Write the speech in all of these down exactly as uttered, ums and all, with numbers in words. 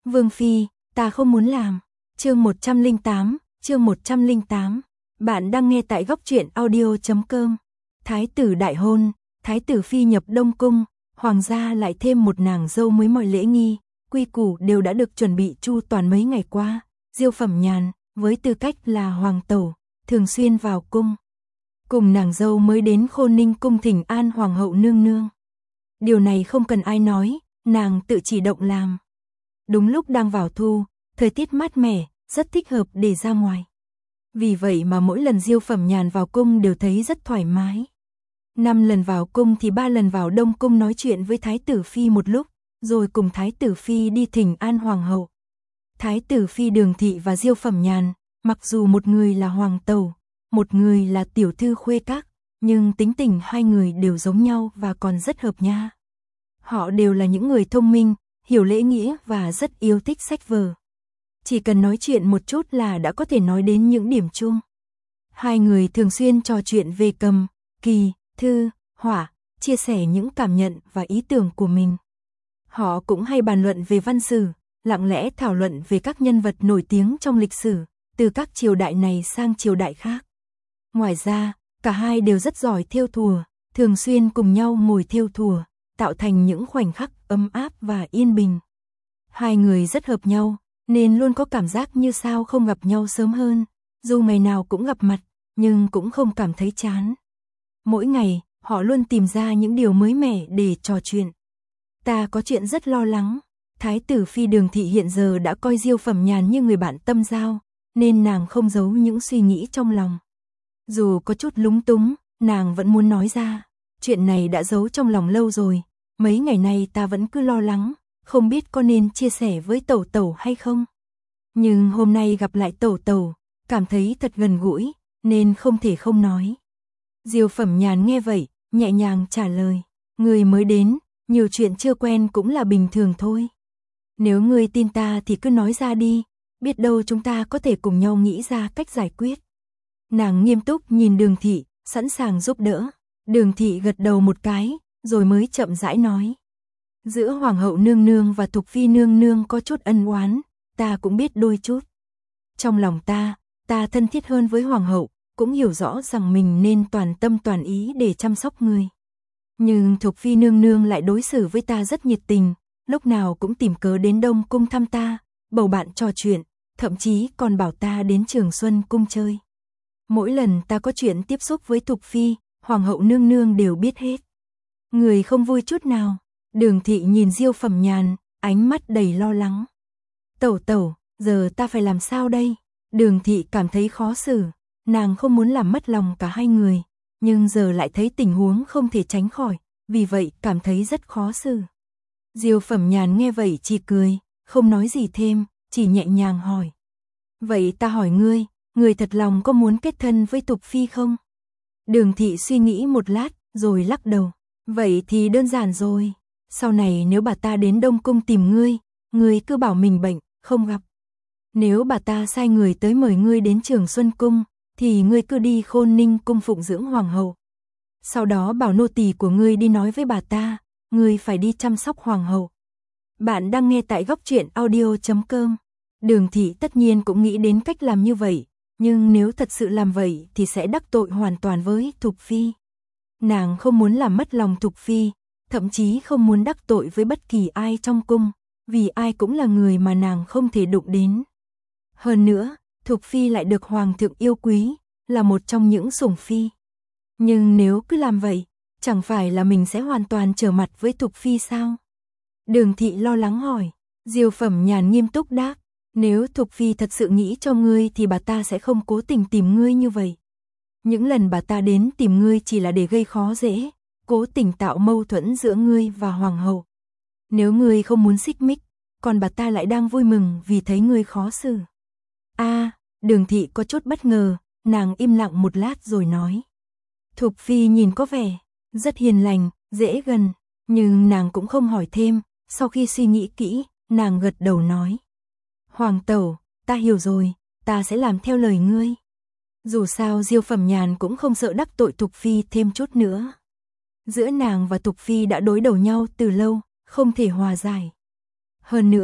Vương Phi, ta không muốn làm. Chương một trăm lẻ tám, chương một trăm lẻ tám. Bạn đang nghe tại góc truyện audio chấm com. Thái tử đại hôn, Thái tử Phi nhập Đông Cung, hoàng gia lại thêm một nàng dâu mới, mọi lễ nghi, quy củ đều đã được chuẩn bị chu toàn mấy ngày qua. Diêu Phẩm Nhàn, với tư cách là hoàng tẩu, thường xuyên vào cung. Cùng nàng dâu mới đến Khôn Ninh cung thỉnh an hoàng hậu nương nương. Điều này không cần ai nói, nàng tự chỉ động làm. Đúng lúc đang vào thu, thời tiết mát mẻ, rất thích hợp để ra ngoài. Vì vậy mà mỗi lần Diêu Phẩm Nhàn vào cung đều thấy rất thoải mái. Năm lần vào cung thì ba lần vào Đông Cung nói chuyện với Thái tử Phi một lúc, rồi cùng Thái tử Phi đi thỉnh an hoàng hậu. Thái tử Phi Đường Thị và Diêu Phẩm Nhàn, mặc dù một người là hoàng tẩu, một người là tiểu thư khuê các, nhưng tính tình hai người đều giống nhau và còn rất hợp nha. Họ đều là những người thông minh, hiểu lễ nghĩa và rất yêu thích sách vở. Chỉ cần nói chuyện một chút là đã có thể nói đến những điểm chung. Hai người thường xuyên trò chuyện về cầm, kỳ, thư, họa, chia sẻ những cảm nhận và ý tưởng của mình. Họ cũng hay bàn luận về văn sử, lặng lẽ thảo luận về các nhân vật nổi tiếng trong lịch sử, từ các triều đại này sang triều đại khác. Ngoài ra, cả hai đều rất giỏi thêu thùa, thường xuyên cùng nhau ngồi thêu thùa, tạo thành những khoảnh khắc ấm áp và yên bình. Hai người rất hợp nhau, nên luôn có cảm giác như sao không gặp nhau sớm hơn, dù ngày nào cũng gặp mặt, nhưng cũng không cảm thấy chán. Mỗi ngày, họ luôn tìm ra những điều mới mẻ để trò chuyện. Ta có chuyện rất lo lắng. Thái tử Phi Đường Thị hiện giờ đã coi Diêu Phẩm Nhàn như người bạn tâm giao, nên nàng không giấu những suy nghĩ trong lòng. Dù có chút lúng túng, nàng vẫn muốn nói ra. Chuyện này đã giấu trong lòng lâu rồi, mấy ngày nay ta vẫn cứ lo lắng, không biết có nên chia sẻ với tẩu tẩu hay không. Nhưng hôm nay gặp lại tẩu tẩu, cảm thấy thật gần gũi, nên không thể không nói. Diêu Phẩm Nhàn nghe vậy, nhẹ nhàng trả lời, người mới đến, nhiều chuyện chưa quen cũng là bình thường thôi. Nếu ngươi tin ta thì cứ nói ra đi, biết đâu chúng ta có thể cùng nhau nghĩ ra cách giải quyết. Nàng nghiêm túc nhìn Đường Thị, sẵn sàng giúp đỡ. Đường Thị gật đầu một cái, rồi mới chậm rãi nói. Giữa Hoàng hậu nương nương và Thục Phi nương nương có chút ân oán, ta cũng biết đôi chút. Trong lòng ta, ta thân thiết hơn với Hoàng hậu, cũng hiểu rõ rằng mình nên toàn tâm toàn ý để chăm sóc ngươi. Nhưng Thục Phi nương nương lại đối xử với ta rất nhiệt tình, lúc nào cũng tìm cớ đến Đông Cung thăm ta, bầu bạn trò chuyện, thậm chí còn bảo ta đến Trường Xuân Cung chơi. Mỗi lần ta có chuyện tiếp xúc với Thục Phi, Hoàng hậu nương nương đều biết hết. Người không vui chút nào. Đường Thị nhìn Diêu Phẩm Nhàn, ánh mắt đầy lo lắng. Tẩu tẩu, giờ ta phải làm sao đây? Đường Thị cảm thấy khó xử, nàng không muốn làm mất lòng cả hai người, nhưng giờ lại thấy tình huống không thể tránh khỏi, vì vậy cảm thấy rất khó xử. Diêu Phẩm Nhàn nghe vậy chỉ cười, không nói gì thêm, chỉ nhẹ nhàng hỏi. Vậy ta hỏi ngươi, ngươi thật lòng có muốn kết thân với Thục Phi không? Đường Thị suy nghĩ một lát, rồi lắc đầu. Vậy thì đơn giản rồi. Sau này nếu bà ta đến Đông Cung tìm ngươi, ngươi cứ bảo mình bệnh, không gặp. Nếu bà ta sai người tới mời ngươi đến Trường Xuân Cung, thì ngươi cứ đi Khôn Ninh cung phụng dưỡng hoàng hậu. Sau đó bảo nô tỳ của ngươi đi nói với bà ta, ngươi phải đi chăm sóc hoàng hậu. Bạn đang nghe tại góc truyện audio chấm com. Đường Thị tất nhiên cũng nghĩ đến cách làm như vậy, nhưng nếu thật sự làm vậy thì sẽ đắc tội hoàn toàn với Thục Phi. Nàng không muốn làm mất lòng Thục Phi, thậm chí không muốn đắc tội với bất kỳ ai trong cung, vì ai cũng là người mà nàng không thể đụng đến. Hơn nữa, Thục Phi lại được Hoàng thượng yêu quý, là một trong những sủng phi. Nhưng nếu cứ làm vậy, chẳng phải là mình sẽ hoàn toàn trở mặt với Thục Phi sao? Đường Thị lo lắng hỏi. Diêu Phẩm Nhàn nghiêm túc đáp, nếu Thục Phi thật sự nghĩ cho ngươi thì bà ta sẽ không cố tình tìm ngươi như vậy. Những lần bà ta đến tìm ngươi chỉ là để gây khó dễ, cố tình tạo mâu thuẫn giữa ngươi và Hoàng hậu. Nếu ngươi không muốn xích mích, còn bà ta lại đang vui mừng vì thấy ngươi khó xử. A, à, Đường Thị có chút bất ngờ, nàng im lặng một lát rồi nói. Thục Phi nhìn có vẻ rất hiền lành, dễ gần, nhưng nàng cũng không hỏi thêm, sau khi suy nghĩ kỹ, nàng gật đầu nói. Hoàng tẩu, ta hiểu rồi, ta sẽ làm theo lời ngươi. Dù sao Diêu Phẩm Nhàn cũng không sợ đắc tội Thục Phi thêm chút nữa. Giữa nàng và Thục Phi đã đối đầu nhau từ lâu, không thể hòa giải. Hơn nữa,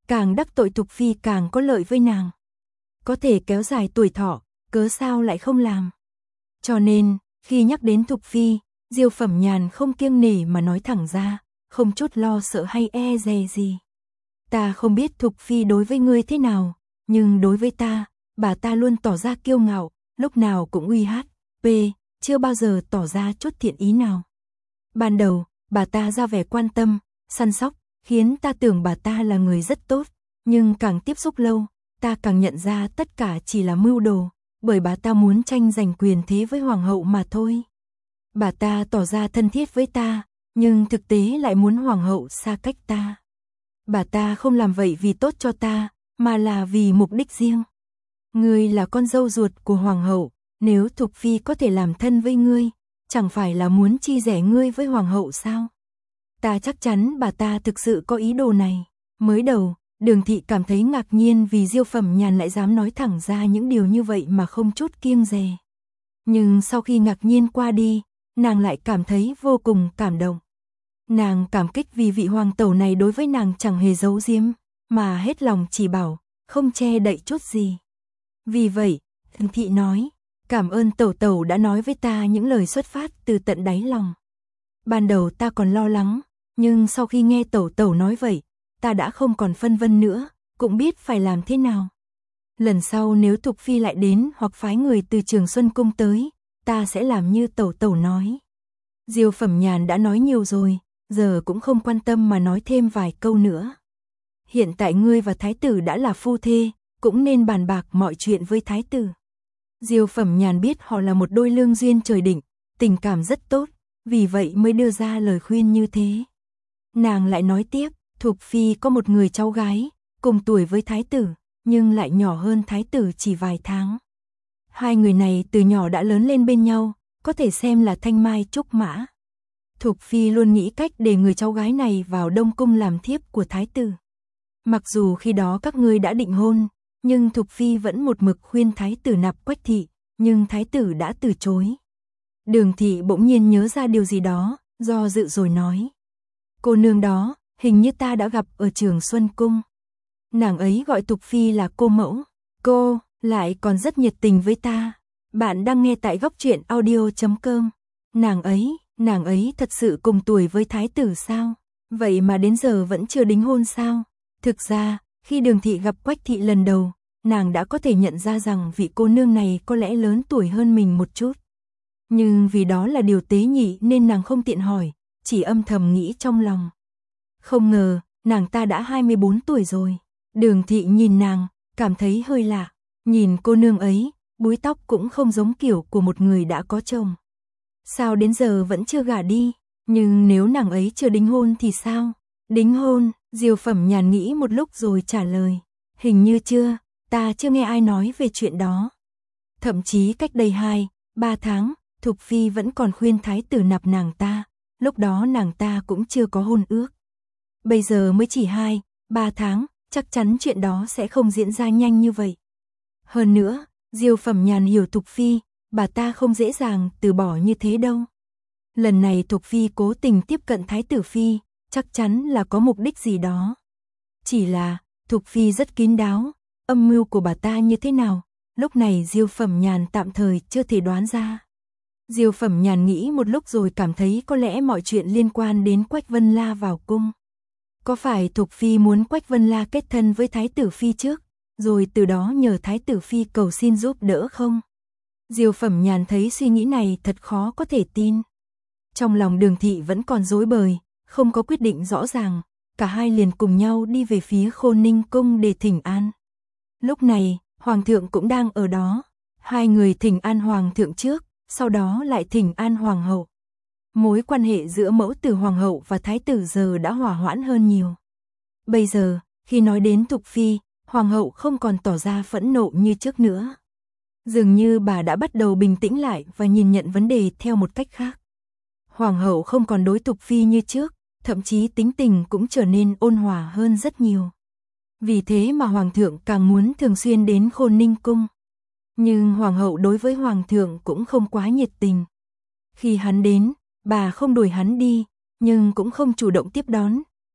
càng đắc tội Thục Phi càng có lợi với nàng. Có thể kéo dài tuổi thọ, cớ sao lại không làm. Cho nên, khi nhắc đến Thục Phi, Diêu Phẩm Nhàn không kiêng nể mà nói thẳng ra, không chút lo sợ hay e dè gì. Ta không biết Thục Phi đối với ngươi thế nào, nhưng đối với ta, bà ta luôn tỏ ra kiêu ngạo, lúc nào cũng uy hát, p, chưa bao giờ tỏ ra chút thiện ý nào. Ban đầu, bà ta ra vẻ quan tâm, săn sóc, khiến ta tưởng bà ta là người rất tốt, nhưng càng tiếp xúc lâu, ta càng nhận ra tất cả chỉ là mưu đồ, bởi bà ta muốn tranh giành quyền thế với hoàng hậu mà thôi. Bà ta tỏ ra thân thiết với ta, nhưng thực tế lại muốn hoàng hậu xa cách ta. Bà ta không làm vậy vì tốt cho ta, mà là vì mục đích riêng. Ngươi là con dâu ruột của hoàng hậu, nếu Thục Phi có thể làm thân với ngươi, chẳng phải là muốn chia rẽ ngươi với hoàng hậu sao? Ta chắc chắn bà ta thực sự có ý đồ này. Mới đầu, Đường Thị cảm thấy ngạc nhiên vì Diêu Phẩm Nhàn lại dám nói thẳng ra những điều như vậy mà không chút kiêng dè. Nhưng sau khi ngạc nhiên qua đi, nàng lại cảm thấy vô cùng cảm động. Nàng cảm kích vì vị hoàng tẩu này đối với nàng chẳng hề giấu giếm, mà hết lòng chỉ bảo, không che đậy chút gì. Vì vậy, Đường Thị nói, cảm ơn tẩu tẩu đã nói với ta những lời xuất phát từ tận đáy lòng. Ban đầu ta còn lo lắng, nhưng sau khi nghe tẩu tẩu nói vậy, ta đã không còn phân vân nữa, cũng biết phải làm thế nào. Lần sau nếu Thục Phi lại đến hoặc phái người từ Trường Xuân Cung tới, ta sẽ làm như tẩu tẩu nói. Diêu Phẩm Nhàn đã nói nhiều rồi, giờ cũng không quan tâm mà nói thêm vài câu nữa. Hiện tại ngươi và thái tử đã là phu thê, cũng nên bàn bạc mọi chuyện với thái tử. Diêu Phẩm Nhàn biết họ là một đôi lương duyên trời định, tình cảm rất tốt, vì vậy mới đưa ra lời khuyên như thế. Nàng lại nói tiếp, Thục Phi có một người cháu gái, cùng tuổi với thái tử, nhưng lại nhỏ hơn thái tử chỉ vài tháng. Hai người này từ nhỏ đã lớn lên bên nhau, có thể xem là thanh mai trúc mã. Thục Phi luôn nghĩ cách để người cháu gái này vào Đông Cung làm thiếp của thái tử. Mặc dù khi đó các ngươi đã định hôn, nhưng Thục Phi vẫn một mực khuyên thái tử nạp Quách Thị, nhưng thái tử đã từ chối. Đường Thị bỗng nhiên nhớ ra điều gì đó, do dự rồi nói. Cô nương đó, hình như ta đã gặp ở Trường Xuân Cung. Nàng ấy gọi Thục Phi là cô mẫu, cô, lại còn rất nhiệt tình với ta. Bạn đang nghe tại góc truyện audio chấm com. Nàng ấy, nàng ấy thật sự cùng tuổi với thái tử sao? Vậy mà đến giờ vẫn chưa đính hôn sao? Thực ra, khi Đường Thị gặp Quách Thị lần đầu, nàng đã có thể nhận ra rằng vị cô nương này có lẽ lớn tuổi hơn mình một chút. Nhưng vì đó là điều tế nhị nên nàng không tiện hỏi, chỉ âm thầm nghĩ trong lòng. Không ngờ, nàng ta đã hai mươi bốn tuổi rồi. Đường Thị nhìn nàng, cảm thấy hơi lạ. Nhìn cô nương ấy, búi tóc cũng không giống kiểu của một người đã có chồng. Sao đến giờ vẫn chưa gả đi? Nhưng nếu nàng ấy chưa đính hôn thì sao? Đính hôn, Diêu Phẩm Nhàn nghĩ một lúc rồi trả lời. Hình như chưa, ta chưa nghe ai nói về chuyện đó. Thậm chí cách đây hai, ba tháng, Thục Phi vẫn còn khuyên thái tử nạp nàng ta, lúc đó nàng ta cũng chưa có hôn ước. Bây giờ mới chỉ hai, ba tháng, chắc chắn chuyện đó sẽ không diễn ra nhanh như vậy. Hơn nữa, Diêu Phẩm Nhàn hiểu Thục Phi, bà ta không dễ dàng từ bỏ như thế đâu. Lần này Thục Phi cố tình tiếp cận thái tử Phi, chắc chắn là có mục đích gì đó. Chỉ là, Thục Phi rất kín đáo, âm mưu của bà ta như thế nào, lúc này Diêu Phẩm Nhàn tạm thời chưa thể đoán ra. Diêu Phẩm Nhàn nghĩ một lúc rồi cảm thấy có lẽ mọi chuyện liên quan đến Quách Vân La vào cung. Có phải Thục Phi muốn Quách Vân La kết thân với thái tử Phi trước, rồi từ đó nhờ thái tử Phi cầu xin giúp đỡ không? Diêu Phẩm Nhàn thấy suy nghĩ này thật khó có thể tin. Trong lòng Đường Thị vẫn còn rối bời, không có quyết định rõ ràng, cả hai liền cùng nhau đi về phía Khôn Ninh Cung để thỉnh an. Lúc này, Hoàng thượng cũng đang ở đó, hai người thỉnh an Hoàng thượng trước, sau đó lại thỉnh an Hoàng hậu. Mối quan hệ giữa mẫu tử Hoàng hậu và thái tử giờ đã hòa hoãn hơn nhiều. Bây giờ, khi nói đến Thục Phi, Hoàng hậu không còn tỏ ra phẫn nộ như trước nữa. Dường như bà đã bắt đầu bình tĩnh lại và nhìn nhận vấn đề theo một cách khác. Hoàng hậu không còn đối Thục Phi như trước, thậm chí tính tình cũng trở nên ôn hòa hơn rất nhiều. Vì thế mà Hoàng thượng càng muốn thường xuyên đến Khôn Ninh Cung. Nhưng Hoàng hậu đối với Hoàng thượng cũng không quá nhiệt tình. Khi hắn đến, bà không đuổi hắn đi, nhưng cũng không chủ động tiếp đón,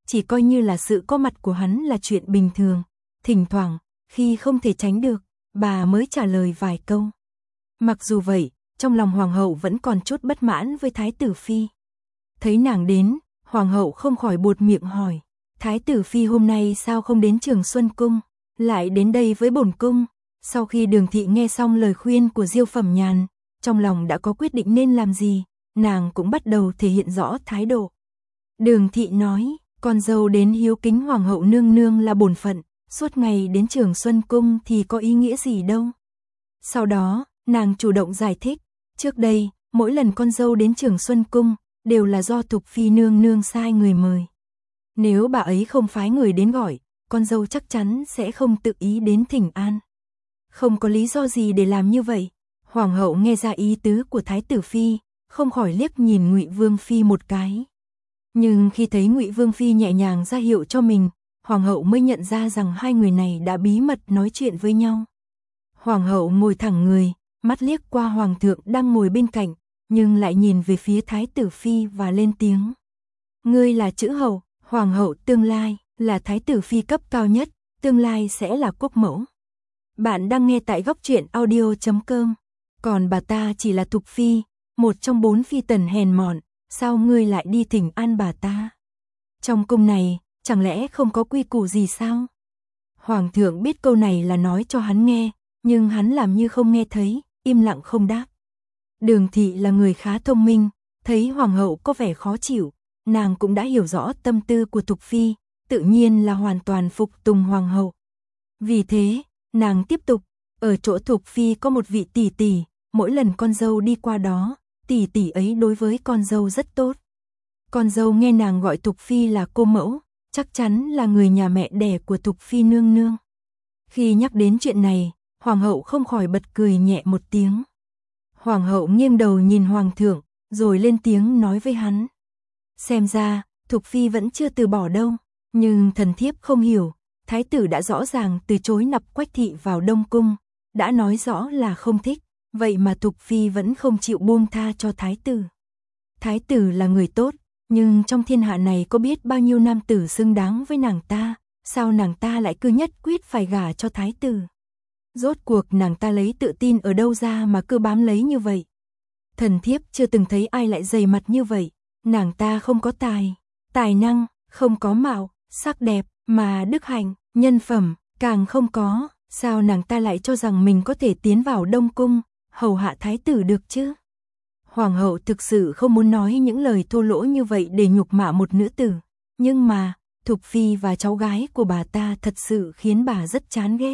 chỉ coi như là sự có mặt của hắn là chuyện bình thường. Thỉnh thoảng, khi không thể tránh được, bà mới trả lời vài câu. Mặc dù vậy, trong lòng hoàng hậu vẫn còn chút bất mãn với Thái tử Phi. Thấy nàng đến, hoàng hậu không khỏi buột miệng hỏi, Thái tử Phi hôm nay sao không đến Trường Xuân Cung, lại đến đây với bổn cung? Sau khi Đường thị nghe xong lời khuyên của Diêu Phẩm Nhàn, trong lòng đã có quyết định nên làm gì, nàng cũng bắt đầu thể hiện rõ thái độ. Đường thị nói, con dâu đến hiếu kính hoàng hậu nương nương là bổn phận, suốt ngày đến Trường Xuân Cung thì có ý nghĩa gì đâu. Sau đó, nàng chủ động giải thích, trước đây, mỗi lần con dâu đến Trường Xuân Cung, đều là do Thục Phi nương nương sai người mời. Nếu bà ấy không phái người đến gọi, con dâu chắc chắn sẽ không tự ý đến thỉnh an. Không có lý do gì để làm như vậy. Hoàng hậu nghe ra ý tứ của Thái tử Phi, không khỏi liếc nhìn Ngụy Vương Phi một cái. Nhưng khi thấy Ngụy Vương Phi nhẹ nhàng ra hiệu cho mình, hoàng hậu mới nhận ra rằng hai người này đã bí mật nói chuyện với nhau. Hoàng hậu ngồi thẳng người, mắt liếc qua hoàng thượng đang ngồi bên cạnh, nhưng lại nhìn về phía Thái tử Phi và lên tiếng. Ngươi là chữ hậu, hoàng hậu tương lai, là Thái tử Phi cấp cao nhất, tương lai sẽ là quốc mẫu. Bạn đang nghe tại góc truyện audio chấm com. Còn bà ta chỉ là Thục Phi, một trong bốn phi tần hèn mọn, sao ngươi lại đi thỉnh an bà ta? Trong cung này, chẳng lẽ không có quy củ gì sao? Hoàng thượng biết câu này là nói cho hắn nghe, nhưng hắn làm như không nghe thấy, im lặng không đáp. Đường thị là người khá thông minh, thấy hoàng hậu có vẻ khó chịu, nàng cũng đã hiểu rõ tâm tư của Thục Phi, tự nhiên là hoàn toàn phục tùng hoàng hậu. Vì thế, nàng tiếp tục, ở chỗ Thục Phi có một vị tỷ tỷ, mỗi lần con dâu đi qua đó, tỷ tỷ ấy đối với con dâu rất tốt. Con dâu nghe nàng gọi Thục Phi là cô mẫu, chắc chắn là người nhà mẹ đẻ của Thục Phi nương nương. Khi nhắc đến chuyện này, hoàng hậu không khỏi bật cười nhẹ một tiếng. Hoàng hậu nghiêng đầu nhìn hoàng thượng, rồi lên tiếng nói với hắn. Xem ra, Thục Phi vẫn chưa từ bỏ đâu, nhưng thần thiếp không hiểu, thái tử đã rõ ràng từ chối nạp Quách thị vào Đông Cung, đã nói rõ là không thích, vậy mà Thục Phi vẫn không chịu buông tha cho thái tử. Thái tử là người tốt, nhưng trong thiên hạ này có biết bao nhiêu nam tử xứng đáng với nàng ta, sao nàng ta lại cứ nhất quyết phải gả cho thái tử? Rốt cuộc nàng ta lấy tự tin ở đâu ra mà cứ bám lấy như vậy? Thần thiếp chưa từng thấy ai lại dày mặt như vậy, nàng ta không có tài, tài năng, không có mạo, sắc đẹp, mà đức hạnh, nhân phẩm, càng không có, sao nàng ta lại cho rằng mình có thể tiến vào Đông Cung, hầu hạ thái tử được chứ? Hoàng hậu thực sự không muốn nói những lời thô lỗ như vậy để nhục mạ một nữ tử, nhưng mà, Thục Phi và cháu gái của bà ta thật sự khiến bà rất chán ghét.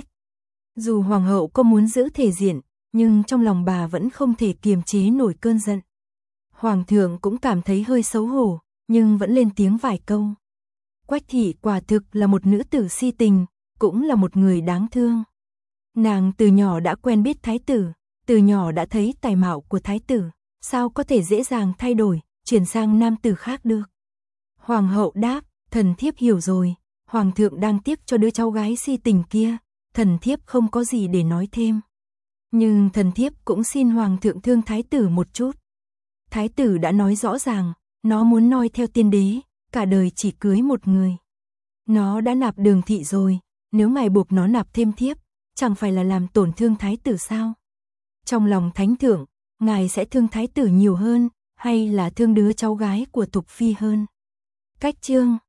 Dù hoàng hậu có muốn giữ thể diện, nhưng trong lòng bà vẫn không thể kiềm chế nổi cơn giận. Hoàng thượng cũng cảm thấy hơi xấu hổ, nhưng vẫn lên tiếng vài câu. Quách thị quả thực là một nữ tử si tình, cũng là một người đáng thương. Nàng từ nhỏ đã quen biết thái tử, từ nhỏ đã thấy tài mạo của thái tử, sao có thể dễ dàng thay đổi, chuyển sang nam tử khác được. Hoàng hậu đáp, thần thiếp hiểu rồi, hoàng thượng đang tiếc cho đứa cháu gái si tình kia, thần thiếp không có gì để nói thêm. Nhưng thần thiếp cũng xin hoàng thượng thương thái tử một chút. Thái tử đã nói rõ ràng, nó muốn noi theo tiên đế, cả đời chỉ cưới một người. Nó đã nạp Đường thị rồi, nếu ngài buộc nó nạp thêm thiếp, chẳng phải là làm tổn thương thái tử sao? Trong lòng thánh thượng, ngài sẽ thương thái tử nhiều hơn, hay là thương đứa cháu gái của Thục Phi hơn? Cách chương